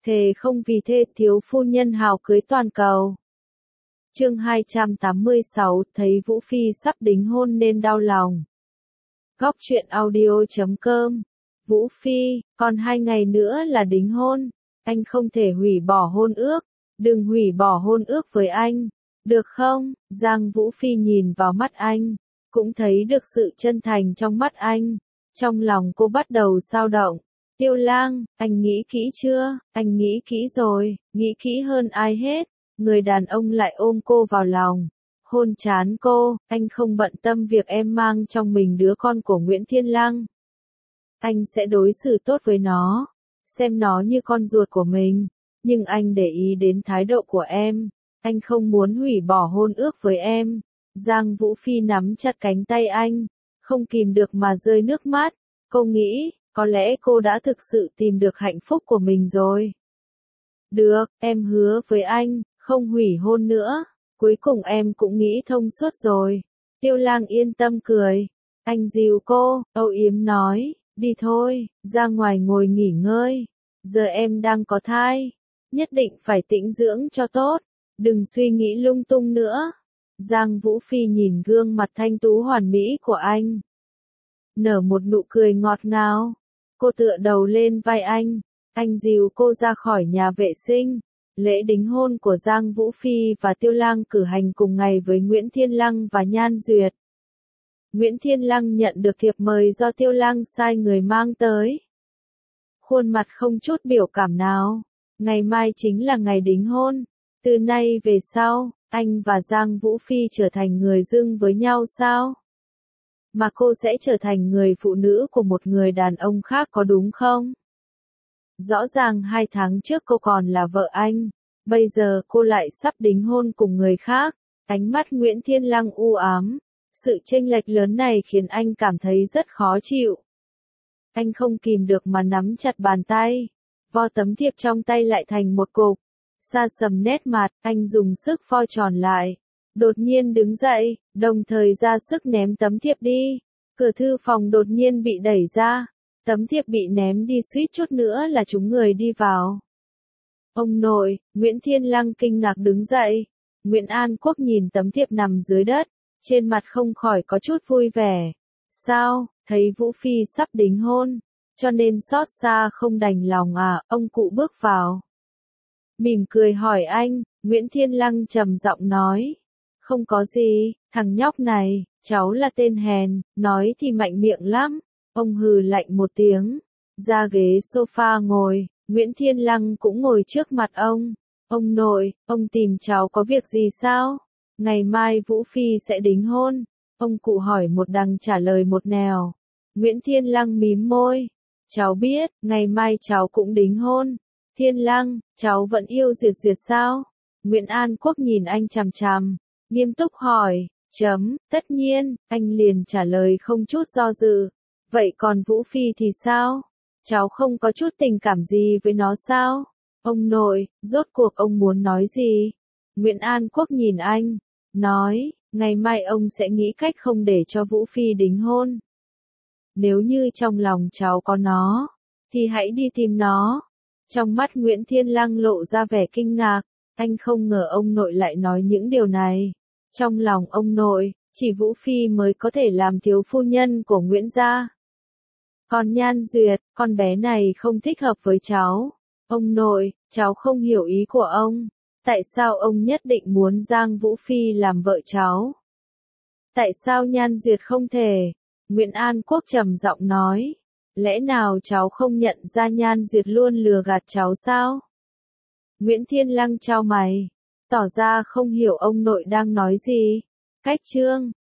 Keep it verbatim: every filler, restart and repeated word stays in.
Thề không vì thê thiếu phu nhân hào cưới toàn cầu. Chương hai trăm tám mươi sáu, thấy Vũ Phi sắp đính hôn nên đau lòng. Góc truyện audio chấm com. Vũ Phi, còn hai ngày nữa là đính hôn, anh không thể hủy bỏ hôn ước, đừng hủy bỏ hôn ước với anh, được không? Giang Vũ Phi nhìn vào mắt anh, cũng thấy được sự chân thành trong mắt anh, trong lòng cô bắt đầu dao động. Tiêu Lang, anh nghĩ kỹ chưa? Anh nghĩ kỹ rồi, nghĩ kỹ hơn ai hết. Người đàn ông lại ôm cô vào lòng, hôn trán cô, anh không bận tâm việc em mang trong mình đứa con của Nguyễn Thiên Lăng. Anh sẽ đối xử tốt với nó, xem nó như con ruột của mình, nhưng anh để ý đến thái độ của em, anh không muốn hủy bỏ hôn ước với em. Giang Vũ Phi nắm chặt cánh tay anh, không kìm được mà rơi nước mắt, cô nghĩ, có lẽ cô đã thực sự tìm được hạnh phúc của mình rồi. Được, em hứa với anh, không hủy hôn nữa, cuối cùng em cũng nghĩ thông suốt rồi. Tiêu Lang yên tâm cười, anh dìu cô, âu yếm nói, đi thôi, ra ngoài ngồi nghỉ ngơi, giờ em đang có thai, nhất định phải tĩnh dưỡng cho tốt, đừng suy nghĩ lung tung nữa. Giang Vũ Phi nhìn gương mặt thanh tú hoàn mỹ của anh, nở một nụ cười ngọt ngào, cô tựa đầu lên vai anh, anh dìu cô ra khỏi nhà vệ sinh. Lễ đính hôn của Giang Vũ Phi và Tiêu Lang cử hành cùng ngày với Nguyễn Thiên Lăng và Nhan Duyệt. Nguyễn Thiên Lăng nhận được thiệp mời do Tiêu Lang sai người mang tới. Khuôn mặt không chút biểu cảm nào. Ngày mai chính là ngày đính hôn. Từ nay về sau, anh và Giang Vũ Phi trở thành người dưng với nhau sao? Mà cô sẽ trở thành người phụ nữ của một người đàn ông khác có đúng không? Rõ ràng hai tháng trước cô còn là vợ anh, bây giờ cô lại sắp đính hôn cùng người khác. Ánh mắt Nguyễn Thiên Lăng u ám, sự chênh lệch lớn này khiến anh cảm thấy rất khó chịu. Anh không kìm được mà nắm chặt bàn tay, vo tấm thiệp trong tay lại thành một cục. Sa sầm nét mặt, anh dùng sức vo tròn lại, đột nhiên đứng dậy, đồng thời ra sức ném tấm thiệp đi. Cửa thư phòng đột nhiên bị đẩy ra. Tấm thiệp bị ném đi suýt chút nữa là chúng người đi vào. Ông nội, Nguyễn Thiên Lăng kinh ngạc đứng dậy. Nguyễn An Quốc nhìn tấm thiệp nằm dưới đất, trên mặt không khỏi có chút vui vẻ. Sao, thấy Vũ Phi sắp đính hôn, cho nên xót xa không đành lòng à? Ông cụ bước vào, mỉm cười hỏi anh. Nguyễn Thiên Lăng trầm giọng nói, không có gì, thằng nhóc này, cháu là tên hèn, nói thì mạnh miệng lắm. Ông hừ lạnh một tiếng, ra ghế sofa ngồi, Nguyễn Thiên Lăng cũng ngồi trước mặt ông. Ông nội, ông tìm cháu có việc gì sao? Ngày mai Vũ Phi sẽ đính hôn. Ông cụ hỏi một đằng trả lời một nẻo. Nguyễn Thiên Lăng mím môi. Cháu biết, ngày mai cháu cũng đính hôn. Thiên Lăng, cháu vẫn yêu Duyệt Duyệt sao? Nguyễn An Quốc nhìn anh chằm chằm, nghiêm túc hỏi. Chấm, tất nhiên, anh liền trả lời không chút do dự. Vậy còn Vũ Phi thì sao? Cháu không có chút tình cảm gì với nó sao? Ông nội, rốt cuộc ông muốn nói gì? Nguyễn An Quốc nhìn anh, nói, ngày mai ông sẽ nghĩ cách không để cho Vũ Phi đính hôn. Nếu như trong lòng cháu có nó, thì hãy đi tìm nó. Trong mắt Nguyễn Thiên Lăng lộ ra vẻ kinh ngạc, anh không ngờ ông nội lại nói những điều này. Trong lòng ông nội, chỉ Vũ Phi mới có thể làm thiếu phu nhân của Nguyễn gia. Còn Nhan Duyệt, con bé này không thích hợp với cháu. Ông nội, cháu không hiểu ý của ông. Tại sao ông nhất định muốn Giang Vũ Phi làm vợ cháu? Tại sao Nhan Duyệt không thể? Nguyễn An Quốc trầm giọng nói. Lẽ nào cháu không nhận ra Nhan Duyệt luôn lừa gạt cháu sao? Nguyễn Thiên Lăng chau mày, tỏ ra không hiểu ông nội đang nói gì. Cách chương